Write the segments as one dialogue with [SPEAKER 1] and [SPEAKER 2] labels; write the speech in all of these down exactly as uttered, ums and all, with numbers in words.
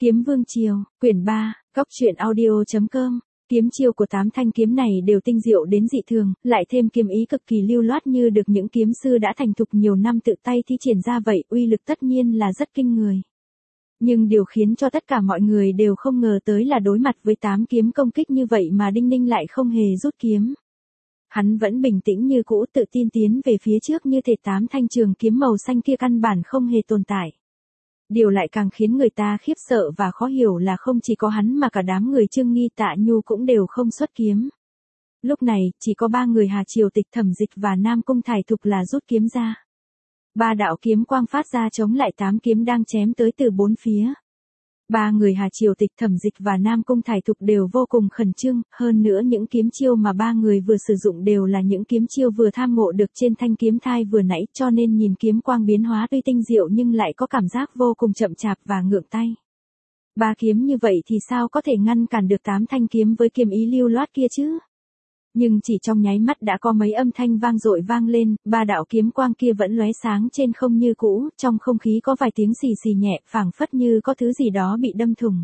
[SPEAKER 1] Kiếm Vương Triều, quyển ba, góc truyện audio chấm com. Kiếm chiêu của tám thanh kiếm này đều tinh diệu đến dị thường, lại thêm kiếm ý cực kỳ lưu loát như được những kiếm sư đã thành thục nhiều năm tự tay thi triển ra vậy, uy lực tất nhiên là rất kinh người. Nhưng điều khiến cho tất cả mọi người đều không ngờ tới là đối mặt với tám kiếm công kích như vậy mà Đinh Ninh lại không hề rút kiếm. Hắn vẫn bình tĩnh như cũ, tự tin tiến về phía trước như thể tám thanh trường kiếm màu xanh kia căn bản không hề tồn tại. Điều lại càng khiến người ta khiếp sợ và khó hiểu là không chỉ có hắn mà cả đám người Trương Nghi Tạ Nhu cũng đều không xuất kiếm. Lúc này, chỉ có ba người Hà Triều Tịch Thẩm Dịch và Nam Cung Thải Thục là rút kiếm ra. Ba đạo kiếm quang phát ra chống lại tám kiếm đang chém tới từ bốn phía. Ba người Hà Triều Tịch Thẩm Dịch và Nam Cung Thải Thục đều vô cùng khẩn trương, hơn nữa những kiếm chiêu mà ba người vừa sử dụng đều là những kiếm chiêu vừa tham ngộ được trên thanh kiếm thai vừa nãy, cho nên nhìn kiếm quang biến hóa tuy tinh diệu nhưng lại có cảm giác vô cùng chậm chạp và ngượng tay. Ba kiếm như vậy thì sao có thể ngăn cản được tám thanh kiếm với kiếm ý lưu loát kia chứ? Nhưng chỉ trong nháy mắt đã có mấy âm thanh vang dội vang lên, ba đạo kiếm quang kia vẫn lóe sáng trên không như cũ, trong không khí có vài tiếng xì xì nhẹ, phảng phất như có thứ gì đó bị đâm thủng.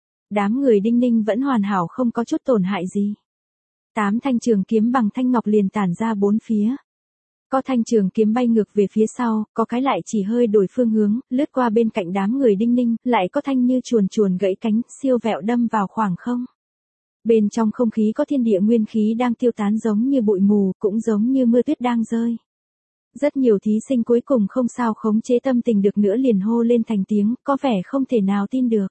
[SPEAKER 1] Đám người Đinh Ninh vẫn hoàn hảo không có chút tổn hại gì. Tám thanh trường kiếm bằng thanh ngọc liền tản ra bốn phía. Có thanh trường kiếm bay ngược về phía sau, có cái lại chỉ hơi đổi phương hướng, lướt qua bên cạnh đám người Đinh Ninh, lại có thanh như chuồn chuồn gãy cánh, siêu vẹo đâm vào khoảng không. Bên trong không khí có thiên địa nguyên khí đang tiêu tán giống như bụi mù, cũng giống như mưa tuyết đang rơi. Rất nhiều thí sinh cuối cùng không sao khống chế tâm tình được nữa liền hô lên thành tiếng, có vẻ không thể nào tin được.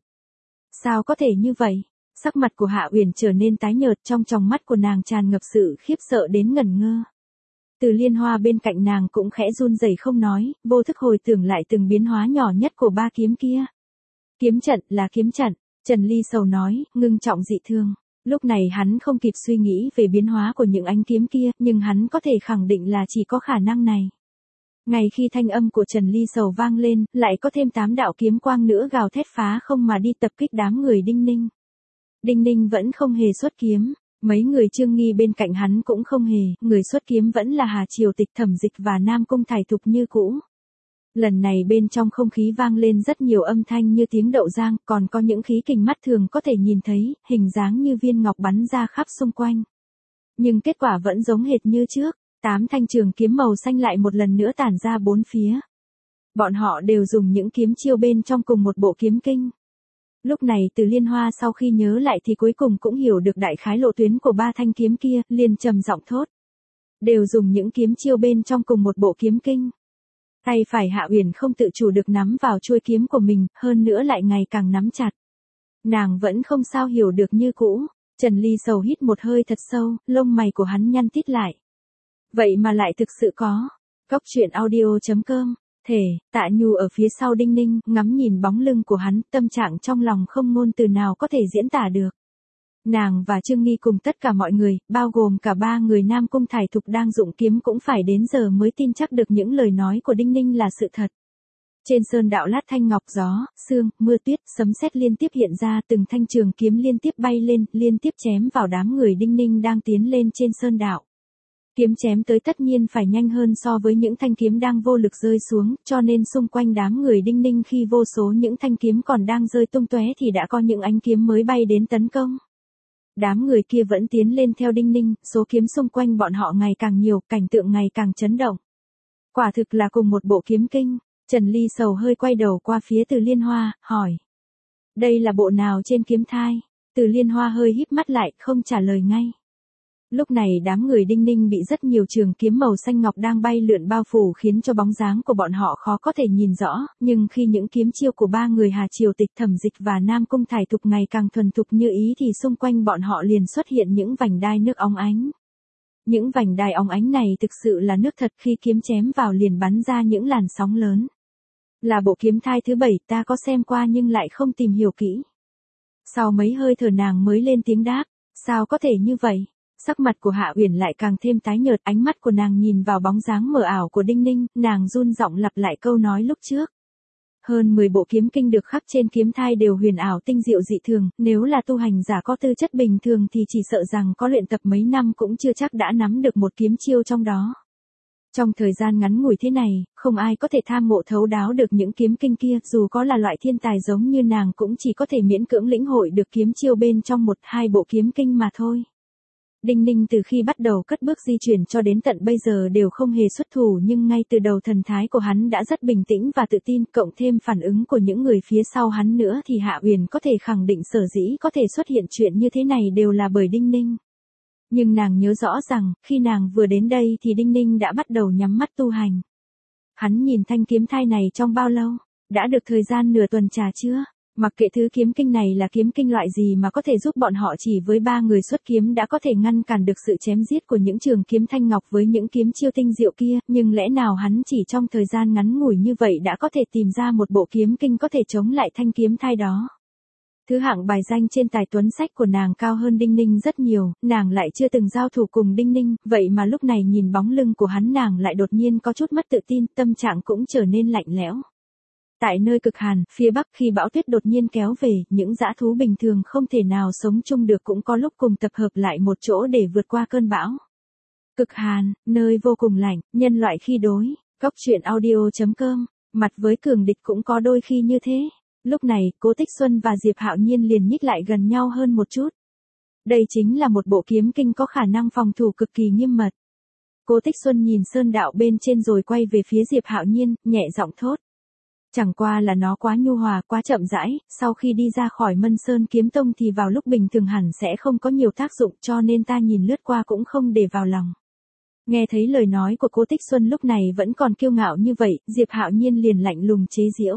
[SPEAKER 1] Sao có thể như vậy? Sắc mặt của Hạ Uyển trở nên tái nhợt, trong tròng mắt của nàng tràn ngập sự khiếp sợ đến ngẩn ngơ. Từ Liên Hoa bên cạnh nàng cũng khẽ run rẩy không nói, vô thức hồi tưởng lại từng biến hóa nhỏ nhất của ba kiếm kia. Kiếm trận là kiếm trận, Trần Ly Sầu nói, ngưng trọng dị thường. Lúc này hắn không kịp suy nghĩ về biến hóa của những ánh kiếm kia, nhưng hắn có thể khẳng định là chỉ có khả năng này. Ngay khi thanh âm của Trần Ly Sầu vang lên, lại có thêm tám đạo kiếm quang nữa gào thét phá không mà đi tập kích đám người Đinh Ninh. Đinh Ninh vẫn không hề xuất kiếm, mấy người Trương Nghi bên cạnh hắn cũng không hề, người xuất kiếm vẫn là Hà Triều Tịch Thẩm Dịch và Nam Cung Thải Thục như cũ. Lần này bên trong không khí vang lên rất nhiều âm thanh như tiếng đậu giang, còn có những khí kình mắt thường có thể nhìn thấy, hình dáng như viên ngọc bắn ra khắp xung quanh. Nhưng kết quả vẫn giống hệt như trước, tám thanh trường kiếm màu xanh lại một lần nữa tản ra bốn phía. Bọn họ đều dùng những kiếm chiêu bên trong cùng một bộ kiếm kinh. Lúc này Từ Liên Hoa sau khi nhớ lại thì cuối cùng cũng hiểu được đại khái lộ tuyến của ba thanh kiếm kia, liền trầm giọng thốt. Đều dùng những kiếm chiêu bên trong cùng một bộ kiếm kinh. Tay phải Hạ Uyển không tự chủ được nắm vào chuôi kiếm của mình, hơn nữa lại ngày càng nắm chặt. Nàng vẫn không sao hiểu được như cũ. Trần Ly Sầu hít một hơi thật sâu, lông mày của hắn nhăn tít lại. Vậy mà lại thực sự có. Góc truyện audio chấm com. Thể, Tạ Nhu ở phía sau Đinh Ninh, ngắm nhìn bóng lưng của hắn, tâm trạng trong lòng không ngôn từ nào có thể diễn tả được. Nàng và Trương Nghi cùng tất cả mọi người, bao gồm cả ba người Nam Cung Thải Thục đang dụng kiếm cũng phải đến giờ mới tin chắc được những lời nói của Đinh Ninh là sự thật. Trên sơn đạo lát thanh ngọc gió, sương, mưa tuyết, sấm sét liên tiếp hiện ra, từng thanh trường kiếm liên tiếp bay lên, liên tiếp chém vào đám người Đinh Ninh đang tiến lên trên sơn đạo. Kiếm chém tới tất nhiên phải nhanh hơn so với những thanh kiếm đang vô lực rơi xuống, cho nên xung quanh đám người Đinh Ninh khi vô số những thanh kiếm còn đang rơi tung tóe thì đã có những ánh kiếm mới bay đến tấn công. Đám người kia vẫn tiến lên theo Đinh Ninh, số kiếm xung quanh bọn họ ngày càng nhiều, cảnh tượng ngày càng chấn động. Quả thực là cùng một bộ kiếm kinh. Trần Ly Sầu hơi quay đầu qua phía Từ Liên Hoa, hỏi. Đây là bộ nào trên kiếm thai? Từ Liên Hoa hơi híp mắt lại, không trả lời ngay. Lúc này đám người Đinh Ninh bị rất nhiều trường kiếm màu xanh ngọc đang bay lượn bao phủ khiến cho bóng dáng của bọn họ khó có thể nhìn rõ, nhưng khi những kiếm chiêu của ba người Hà Triều Tịch Thẩm Dịch và Nam Cung Thải Thục ngày càng thuần thục như ý thì xung quanh bọn họ liền xuất hiện những vành đai nước óng ánh. Những vành đai óng ánh này thực sự là nước thật, khi kiếm chém vào liền bắn ra những làn sóng lớn. Là bộ kiếm thai thứ bảy, ta có xem qua nhưng lại không tìm hiểu kỹ. Sau mấy hơi thở nàng mới lên tiếng đáp, sao có thể như vậy? Sắc mặt của Hạ Uyển lại càng thêm tái nhợt, ánh mắt của nàng nhìn vào bóng dáng mờ ảo của Đinh Ninh, nàng run giọng lặp lại câu nói lúc trước. Hơn mười bộ kiếm kinh được khắc trên kiếm thai đều huyền ảo tinh diệu dị thường, nếu là tu hành giả có tư chất bình thường thì chỉ sợ rằng có luyện tập mấy năm cũng chưa chắc đã nắm được một kiếm chiêu trong đó. Trong thời gian ngắn ngủi thế này, không ai có thể tham ngộ thấu đáo được những kiếm kinh kia, dù có là loại thiên tài giống như nàng cũng chỉ có thể miễn cưỡng lĩnh hội được kiếm chiêu bên trong một hai bộ kiếm kinh mà thôi. Đinh Ninh từ khi bắt đầu cất bước di chuyển cho đến tận bây giờ đều không hề xuất thủ, nhưng ngay từ đầu thần thái của hắn đã rất bình tĩnh và tự tin, cộng thêm phản ứng của những người phía sau hắn nữa thì Hạ Uyển có thể khẳng định sở dĩ có thể xuất hiện chuyện như thế này đều là bởi Đinh Ninh. Nhưng nàng nhớ rõ rằng, khi nàng vừa đến đây thì Đinh Ninh đã bắt đầu nhắm mắt tu hành. Hắn nhìn thanh kiếm thai này trong bao lâu? Đã được thời gian nửa tuần trà chưa? Mặc kệ thứ kiếm kinh này là kiếm kinh loại gì mà có thể giúp bọn họ chỉ với ba người xuất kiếm đã có thể ngăn cản được sự chém giết của những trường kiếm thanh ngọc với những kiếm chiêu tinh diệu kia, nhưng lẽ nào hắn chỉ trong thời gian ngắn ngủi như vậy đã có thể tìm ra một bộ kiếm kinh có thể chống lại thanh kiếm thai đó? Thứ hạng bài danh trên tài tuấn sách của nàng cao hơn Đinh Ninh rất nhiều, nàng lại chưa từng giao thủ cùng Đinh Ninh, vậy mà lúc này nhìn bóng lưng của hắn nàng lại đột nhiên có chút mất tự tin, tâm trạng cũng trở nên lạnh lẽo. Tại nơi cực hàn, phía bắc khi bão tuyết đột nhiên kéo về, những dã thú bình thường không thể nào sống chung được cũng có lúc cùng tập hợp lại một chỗ để vượt qua cơn bão. Cực hàn, nơi vô cùng lạnh, nhân loại khi đối, góc truyện audio chấm com, mặt với cường địch cũng có đôi khi như thế. Lúc này, Cố Tích Xuân và Diệp Hạo Nhiên liền nhích lại gần nhau hơn một chút. Đây chính là một bộ kiếm kinh có khả năng phòng thủ cực kỳ nghiêm mật. Cố Tích Xuân nhìn sơn đạo bên trên rồi quay về phía Diệp Hạo Nhiên, nhẹ giọng thốt. Chẳng qua là nó quá nhu hòa, quá chậm rãi, sau khi đi ra khỏi Mân Sơn Kiếm Tông thì vào lúc bình thường hẳn sẽ không có nhiều tác dụng, cho nên ta nhìn lướt qua cũng không để vào lòng. Nghe thấy lời nói của Cố Tích Xuân lúc này vẫn còn kiêu ngạo như vậy, Diệp Hạo Nhiên liền lạnh lùng chế giễu.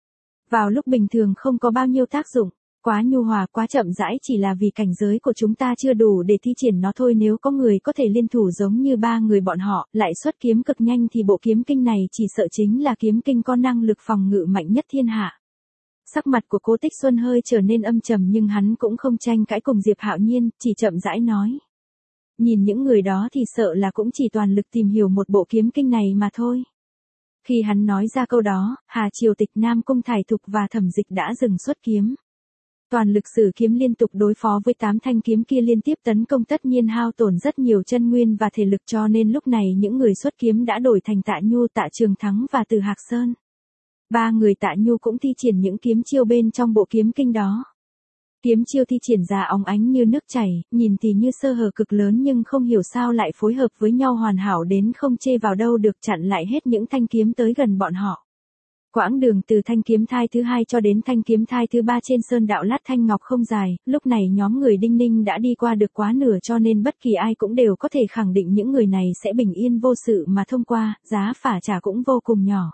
[SPEAKER 1] Vào lúc bình thường không có bao nhiêu tác dụng, quá nhu hòa, quá chậm rãi chỉ là vì cảnh giới của chúng ta chưa đủ để thi triển nó thôi. Nếu có người có thể liên thủ giống như ba người bọn họ, lại xuất kiếm cực nhanh thì bộ kiếm kinh này chỉ sợ chính là kiếm kinh có năng lực phòng ngự mạnh nhất thiên hạ. Sắc mặt của Cố Tích Xuân hơi trở nên âm trầm nhưng hắn cũng không tranh cãi cùng Diệp Hạo Nhiên, chỉ chậm rãi nói. Nhìn những người đó thì sợ là cũng chỉ toàn lực tìm hiểu một bộ kiếm kinh này mà thôi. Khi hắn nói ra câu đó, Hà Triều Tịch, Nam Cung Thải Thục và Thẩm Dịch đã dừng xuất kiếm. Toàn lực sử kiếm liên tục đối phó với tám thanh kiếm kia liên tiếp tấn công tất nhiên hao tổn rất nhiều chân nguyên và thể lực, cho nên lúc này những người xuất kiếm đã đổi thành Tạ Nhu, Tạ Trường Thắng và Từ Hạc Sơn. Ba người Tạ Nhu cũng thi triển những kiếm chiêu bên trong bộ kiếm kinh đó. Kiếm chiêu thi triển ra óng ánh như nước chảy, nhìn thì như sơ hở cực lớn nhưng không hiểu sao lại phối hợp với nhau hoàn hảo đến không chê vào đâu được, chặn lại hết những thanh kiếm tới gần bọn họ. Quãng đường từ thanh kiếm thai thứ hai cho đến thanh kiếm thai thứ ba trên sơn đạo Lát Thanh Ngọc không dài, lúc này nhóm người Đinh Ninh đã đi qua được quá nửa cho nên bất kỳ ai cũng đều có thể khẳng định những người này sẽ bình yên vô sự mà thông qua, giá phải trả cũng vô cùng nhỏ.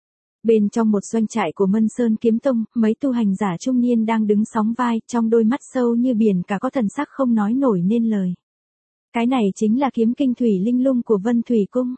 [SPEAKER 1] Bên trong một doanh trại của Mân Sơn Kiếm Tông, mấy tu hành giả trung niên đang đứng sóng vai, trong đôi mắt sâu như biển cả có thần sắc không nói nổi nên lời. Cái này chính là kiếm kinh Thủy Linh Lung của Vân Thủy Cung.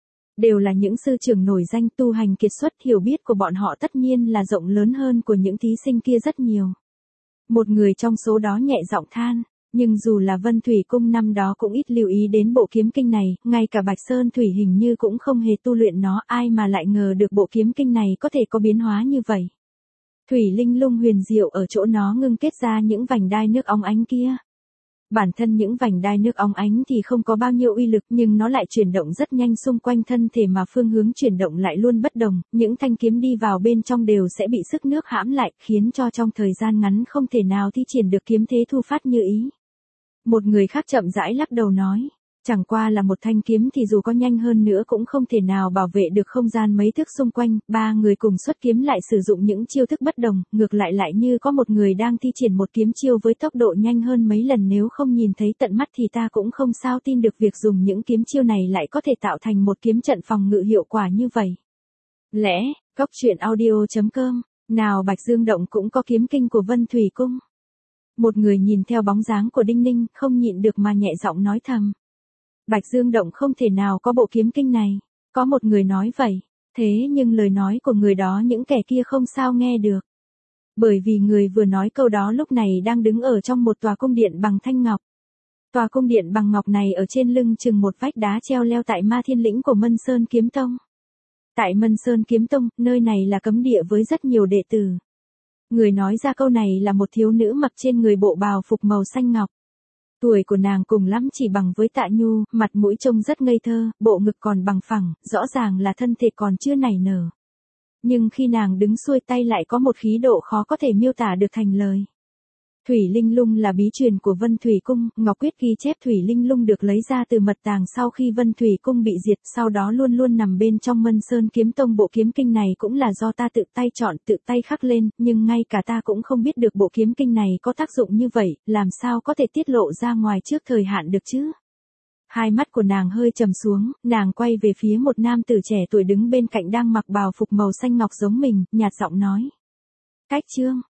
[SPEAKER 1] Đều là những sư trưởng nổi danh tu hành kiệt xuất, hiểu biết của bọn họ tất nhiên là rộng lớn hơn của những thí sinh kia rất nhiều. Một người trong số đó nhẹ giọng than, nhưng dù là Vân Thủy Cung năm đó cũng ít lưu ý đến bộ kiếm kinh này, ngay cả Bạch Sơn Thủy hình như cũng không hề tu luyện nó, ai mà lại ngờ được bộ kiếm kinh này có thể có biến hóa như vậy. Thủy Linh Lung huyền diệu ở chỗ nó ngưng kết ra những vành đai nước óng ánh kia. Bản thân những vành đai nước óng ánh thì không có bao nhiêu uy lực nhưng nó lại chuyển động rất nhanh xung quanh thân thể mà phương hướng chuyển động lại luôn bất đồng, những thanh kiếm đi vào bên trong đều sẽ bị sức nước hãm lại, khiến cho trong thời gian ngắn không thể nào thi triển được kiếm thế thu phát như ý. Một người khác chậm rãi lắc đầu nói, chẳng qua là một thanh kiếm thì dù có nhanh hơn nữa cũng không thể nào bảo vệ được không gian mấy thước xung quanh. Ba người cùng xuất kiếm lại sử dụng những chiêu thức bất đồng, ngược lại lại như có một người đang thi triển một kiếm chiêu với tốc độ nhanh hơn mấy lần, nếu không nhìn thấy tận mắt thì ta cũng không sao tin được việc dùng những kiếm chiêu này lại có thể tạo thành một kiếm trận phòng ngự hiệu quả như vậy. Lẽ, góc truyện audio chấm com, nào Bạch Dương Động cũng có kiếm kinh của Vân Thủy Cung. Một người nhìn theo bóng dáng của Đinh Ninh, không nhịn được mà nhẹ giọng nói thầm. Bạch Dương Động không thể nào có bộ kiếm kinh này. Có một người nói vậy, thế nhưng lời nói của người đó những kẻ kia không sao nghe được. Bởi vì người vừa nói câu đó lúc này đang đứng ở trong một tòa cung điện bằng thanh ngọc. Tòa cung điện bằng ngọc này ở trên lưng chừng một vách đá treo leo tại Ma Thiên Lĩnh của Mân Sơn Kiếm Tông. Tại Mân Sơn Kiếm Tông, nơi này là cấm địa với rất nhiều đệ tử. Người nói ra câu này là một thiếu nữ mặc trên người bộ bào phục màu xanh ngọc. Tuổi của nàng cùng lắm chỉ bằng với Tạ Nhu, mặt mũi trông rất ngây thơ, bộ ngực còn bằng phẳng, rõ ràng là thân thể còn chưa nảy nở. Nhưng khi nàng đứng xuôi tay lại có một khí độ khó có thể miêu tả được thành lời. Thủy Linh Lung là bí truyền của Vân Thủy Cung, Ngọc Quyết ghi chép Thủy Linh Lung được lấy ra từ mật tàng sau khi Vân Thủy Cung bị diệt, sau đó luôn luôn nằm bên trong Mân Sơn Kiếm Tông. Bộ kiếm kinh này cũng là do ta tự tay chọn, tự tay khắc lên, nhưng ngay cả ta cũng không biết được bộ kiếm kinh này có tác dụng như vậy, làm sao có thể tiết lộ ra ngoài trước thời hạn được chứ? Hai mắt của nàng hơi trầm xuống, nàng quay về phía một nam tử trẻ tuổi đứng bên cạnh đang mặc bào phục màu xanh ngọc giống mình, nhạt giọng nói. Cách chương